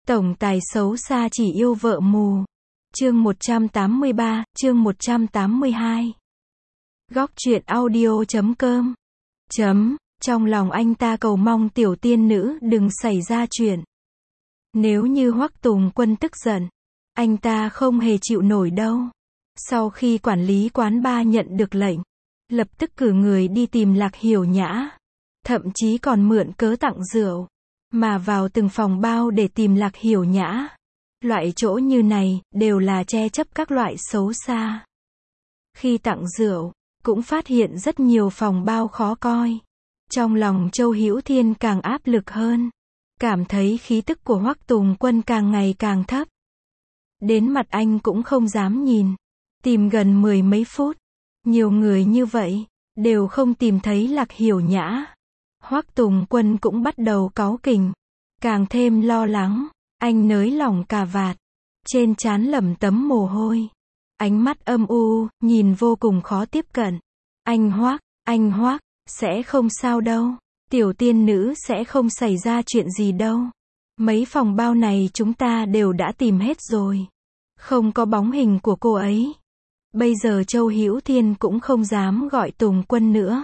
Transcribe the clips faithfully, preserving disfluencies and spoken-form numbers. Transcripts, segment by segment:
Tổng tài xấu xa chỉ yêu vợ mù. Chương một trăm tám mươi ba, chương một trăm tám mươi hai. Góc truyện audio chấm com. Chấm, trong lòng anh ta cầu mong tiểu tiên nữ đừng xảy ra chuyện. Nếu như Hoắc Tùng Quân tức giận, anh ta không hề chịu nổi đâu. Sau khi quản lý quán bar nhận được lệnh, lập tức cử người đi tìm Lạc Hiểu Nhã. Thậm chí còn mượn cớ tặng rượu, mà vào từng phòng bao để tìm Lạc Hiểu Nhã. Loại chỗ như này, đều là che chấp các loại xấu xa. Khi tặng rượu, cũng phát hiện rất nhiều phòng bao khó coi. Trong lòng Châu Hữu Thiên càng áp lực hơn. Cảm thấy khí tức của Hoắc Tùng Quân càng ngày càng thấp. Đến mặt anh cũng không dám nhìn. Tìm gần mười mấy phút. Nhiều người như vậy, đều không tìm thấy Lạc Hiểu Nhã. Hoắc Tùng Quân cũng bắt đầu cáu kỉnh. Càng thêm lo lắng. Anh nới lỏng cà vạt. Trên trán lẩm tấm mồ hôi. Ánh mắt âm u, nhìn vô cùng khó tiếp cận. Anh Hoắc, anh Hoắc, sẽ không sao đâu. Tiểu tiên nữ sẽ không xảy ra chuyện gì đâu. Mấy phòng bao này chúng ta đều đã tìm hết rồi. Không có bóng hình của cô ấy. Bây giờ Châu Hữu Thiên cũng không dám gọi Tùng Quân nữa.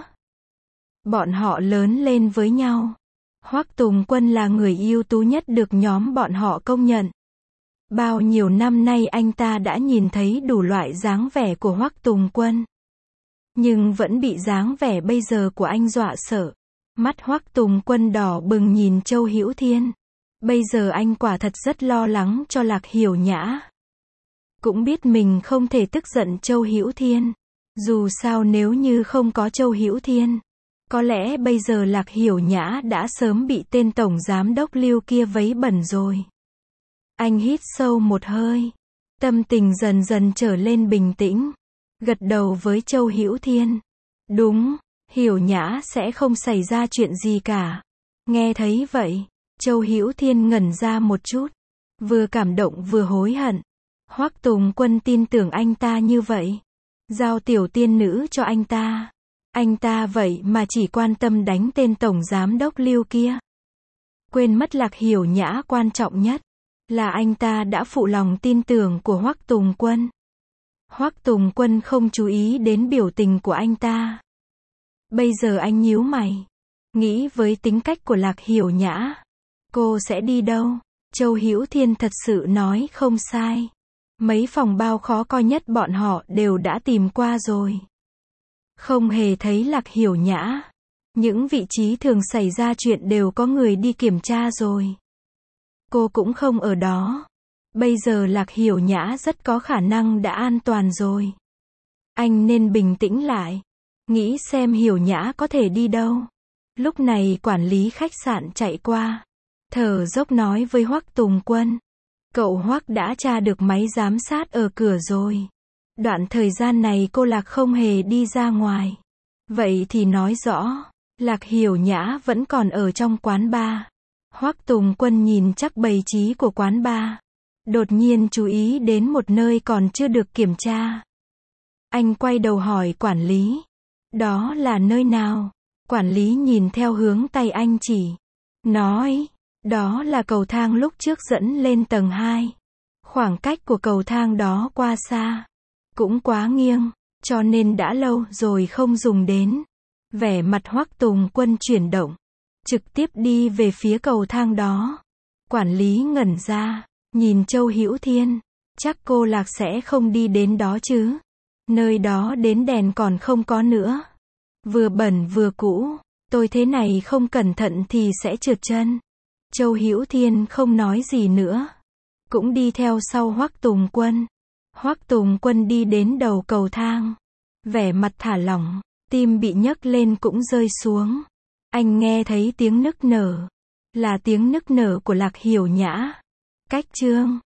Bọn họ lớn lên với nhau. Hoắc Tùng Quân là người ưu tú nhất được nhóm bọn họ công nhận. Bao nhiêu năm nay anh ta đã nhìn thấy đủ loại dáng vẻ của Hoắc Tùng Quân. Nhưng vẫn bị dáng vẻ bây giờ của anh dọa sợ. Mắt Hoắc Tùng Quân đỏ bừng nhìn Châu Hữu Thiên. Bây giờ anh quả thật rất lo lắng cho Lạc Hiểu Nhã. Cũng biết mình không thể tức giận Châu Hữu Thiên. Dù sao nếu như không có Châu Hữu Thiên, có lẽ bây giờ Lạc Hiểu Nhã đã sớm bị tên tổng giám đốc Lưu kia vấy bẩn rồi. Anh hít sâu một hơi. Tâm tình dần dần trở lên bình tĩnh. Gật đầu với Châu Hữu Thiên. Đúng, Hiểu Nhã sẽ không xảy ra chuyện gì cả. Nghe thấy vậy, Châu Hữu Thiên ngẩn ra một chút. Vừa cảm động vừa hối hận. Hoắc Tùng Quân tin tưởng anh ta như vậy. Giao tiểu tiên nữ cho anh ta. Anh ta vậy mà chỉ quan tâm đánh tên tổng giám đốc Lưu kia. Quên mất Lạc Hiểu Nhã quan trọng nhất. Là anh ta đã phụ lòng tin tưởng của Hoắc Tùng Quân. Hoắc Tùng Quân không chú ý đến biểu tình của anh ta. Bây giờ anh nhíu mày. Nghĩ với tính cách của Lạc Hiểu Nhã. Cô sẽ đi đâu? Châu Hữu Thiên thật sự nói không sai. Mấy phòng bao khó coi nhất bọn họ đều đã tìm qua rồi. Không hề thấy Lạc Hiểu Nhã. Những vị trí thường xảy ra chuyện đều có người đi kiểm tra rồi. Cô cũng không ở đó. Bây giờ Lạc Hiểu Nhã rất có khả năng đã an toàn rồi. Anh nên bình tĩnh lại. Nghĩ xem Hiểu Nhã có thể đi đâu. Lúc này quản lý khách sạn chạy qua. Thở dốc nói với Hoắc Tùng Quân. Cậu Hoắc đã tra được máy giám sát ở cửa rồi. Đoạn thời gian này cô Lạc không hề đi ra ngoài. Vậy thì nói rõ, Lạc Hiểu Nhã vẫn còn ở trong quán bar. Hoắc Tùng Quân nhìn chắc bày trí của quán bar. Đột nhiên chú ý đến một nơi còn chưa được kiểm tra. Anh quay đầu hỏi quản lý. Đó là nơi nào? Quản lý nhìn theo hướng tay anh chỉ. Nói, đó là cầu thang lúc trước dẫn lên tầng hai. Khoảng cách của cầu thang đó quá xa. Cũng quá nghiêng, cho nên đã lâu rồi không dùng đến. Vẻ mặt Hoắc Tùng Quân chuyển động. Trực tiếp đi về phía cầu thang đó. Quản lý ngẩn ra. Nhìn Châu Hữu Thiên. Chắc cô Lạc sẽ không đi đến đó chứ. Nơi đó đến đèn còn không có nữa. Vừa bẩn vừa cũ. Tôi thế này không cẩn thận thì sẽ trượt chân. Châu Hữu Thiên không nói gì nữa. Cũng đi theo sau Hoắc Tùng Quân. Hoắc Tùng Quân đi đến đầu cầu thang. Vẻ mặt thả lỏng. Tim bị nhấc lên cũng rơi xuống. Anh nghe thấy tiếng nức nở. Là tiếng nức nở của Lạc Hiểu Nhã. Cách chương